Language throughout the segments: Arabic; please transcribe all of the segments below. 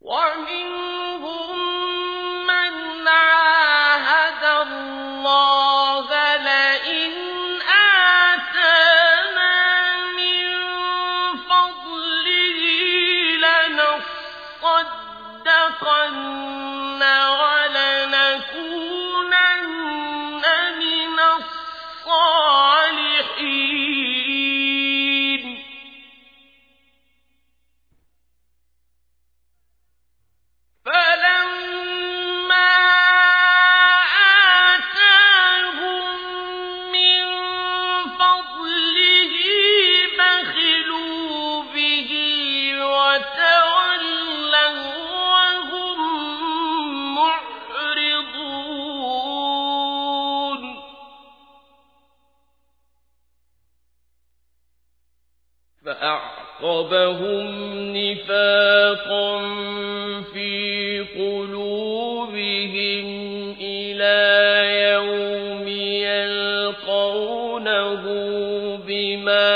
ومنهم من عاهد الله لئن آتانا من فضله لنصدقن ولنكونن من الصالحين فلما آتاهم من فضله بخلوا به وتولوا وهم معرضون فأعقبهم نفاقا في قلوبهم إلى يوم يلقونه بما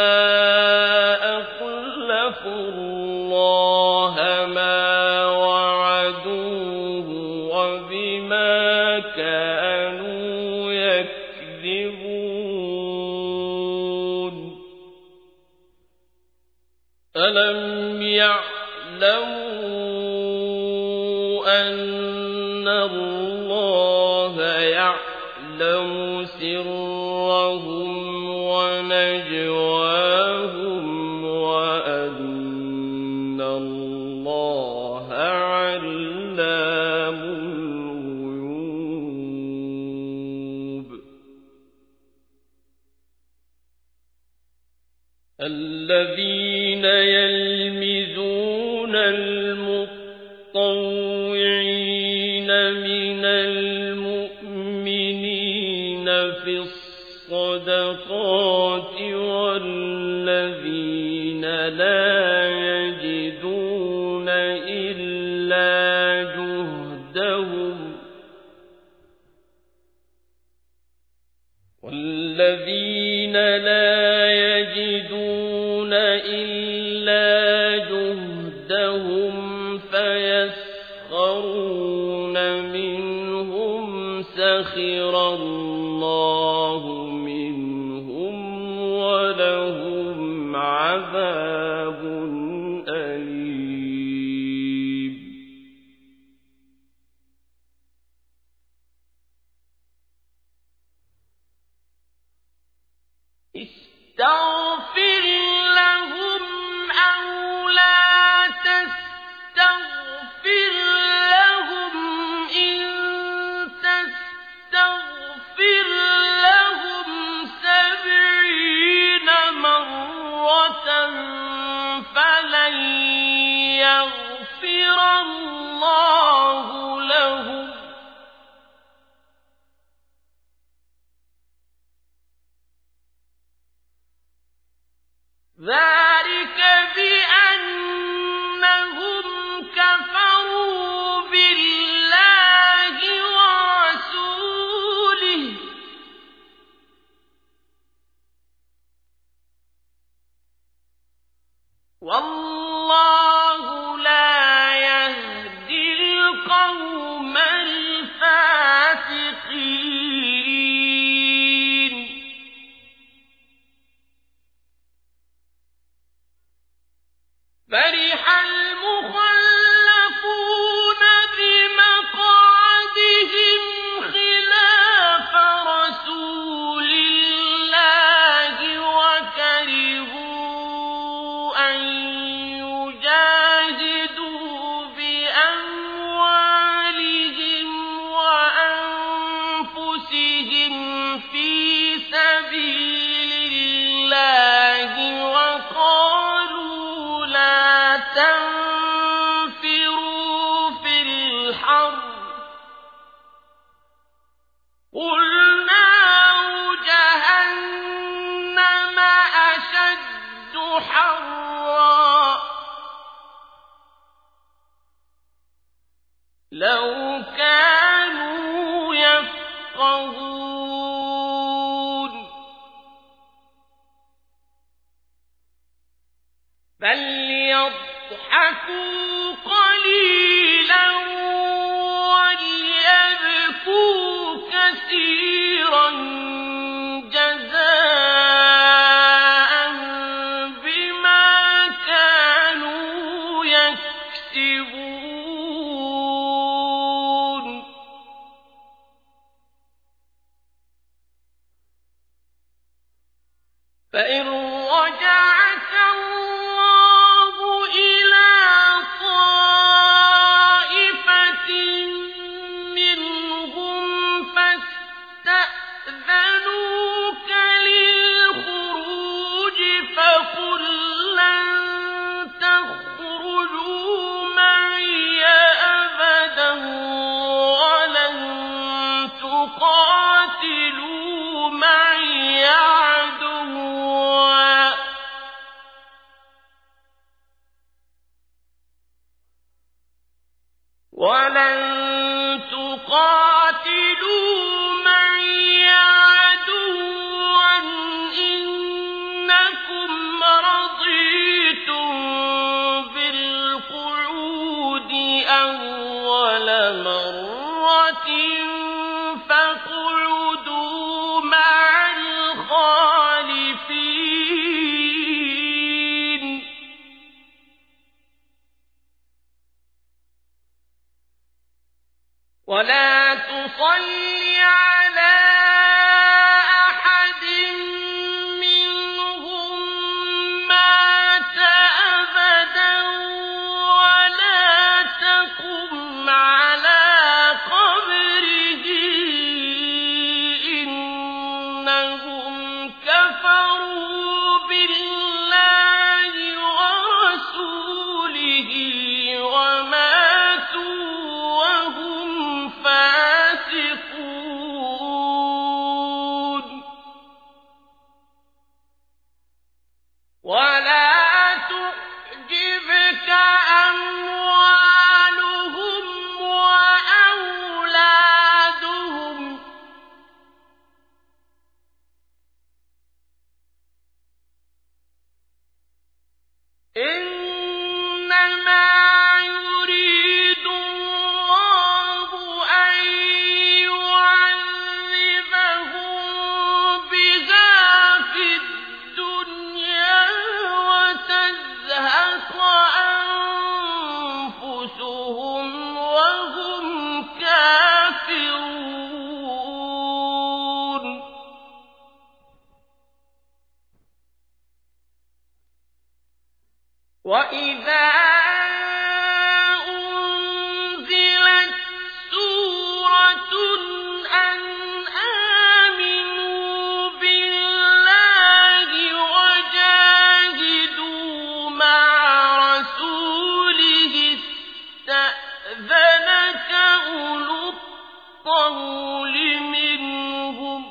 أخلفوا الله ما وعدوه وبما كانوا يكذبون ألم يعلموا أن الله يعلم سرهم ونجواهم وأن الله علام الغيوب الذين يلمزون المطوعين من المؤمنين في الصدقات والذين لا يجدون إلا جهدهم فيسخرون منهم سخر الله منهم ولهم عذاب أليم استغفر لهم أو لا تستغفر لهم إن تستغفر لهم 70 مرة فلن يغفر الله لهم ذلك بأنهم كفروا بالله ورسوله والله لا يهدي القوم الفاسقين فرح المخلفون بمقعدهم خلاف رسول الله وكرهوا أن يجاهدوا بأموالهم وأنفسهم في سبيل الله وقالوا لا تنفروا في الحر قل نار جهنم أشد حرا لو كانوا يفقهون فليضحكوا قليلا يكسبون فإن رجعك الله إلى طائفة منهم فاستأذنوك للخروج فقل لن تخرجوا معي أبدا ولن تقاتلوا معي عدوا إنكم رضيتم بالقعود أول مرة فاقعدوا مع الخالفين ولا تصل على أحد منهم مات أبدا ولا تقم على قبره إنهم كفروا بالله ورسوله وماتوا وهم فاسقون ولا تعجبك أموالهم وأولادهم إنما يريد الله أن يعذبهم بها في الدنيا وتزهق أنفسهم وهم كافرون وإذا أنزلت سورة أن آمنوا بالله وجاهدوا مع رسوله استأذنك أولو الطول منهم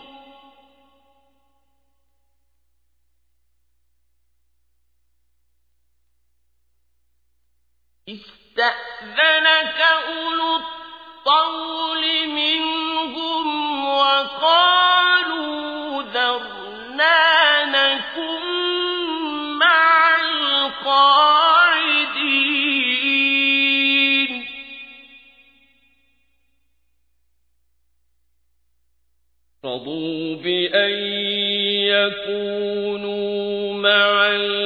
وقالوا ذرنا نكن مع القاعدين رضوا بأن يكونوا مع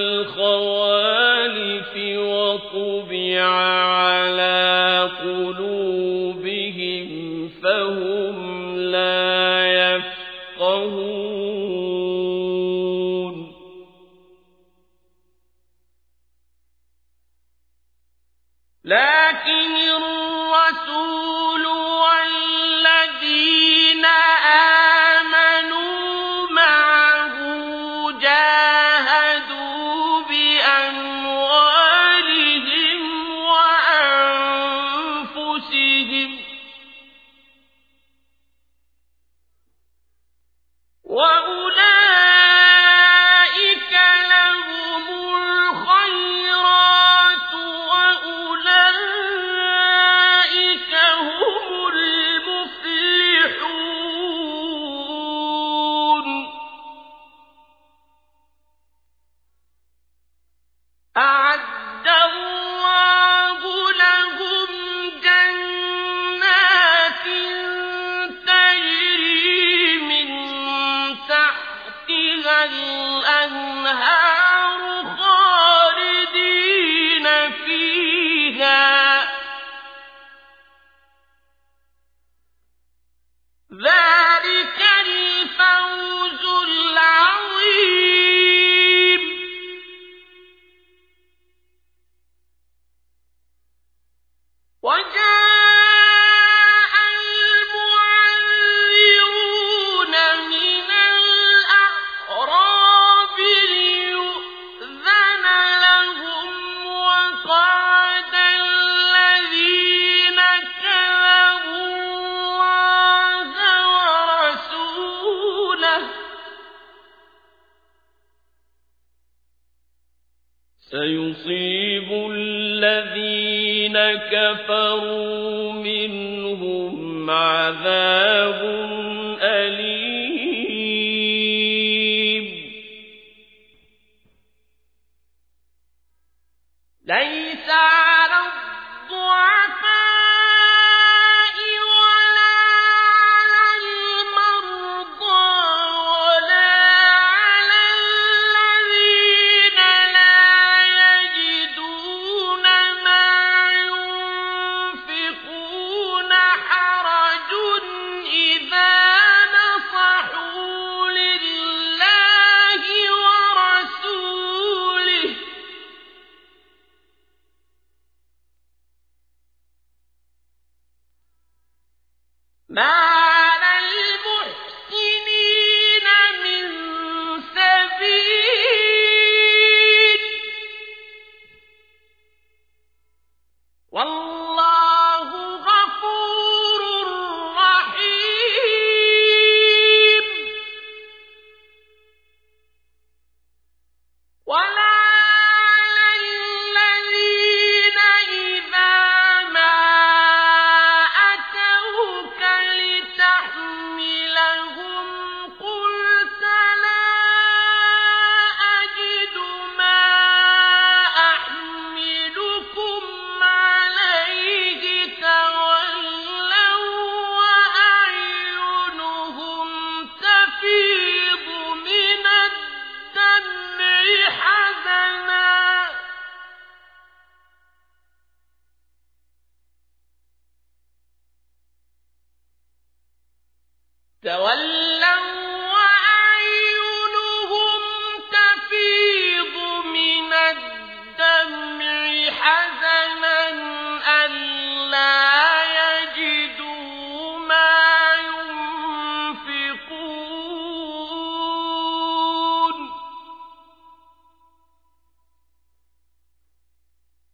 الخوالف وطبع على قلوبهم فهم لا يفقهون لكن الرسول والذين آمنوا معه جاهدوا بأموالهم وأنفسهم وأولئك لهم الخيرات وأولئك هم المفلحون أعد الله لهم جنات كفروا منهم عذاب أليم ليس على الضعفاء ما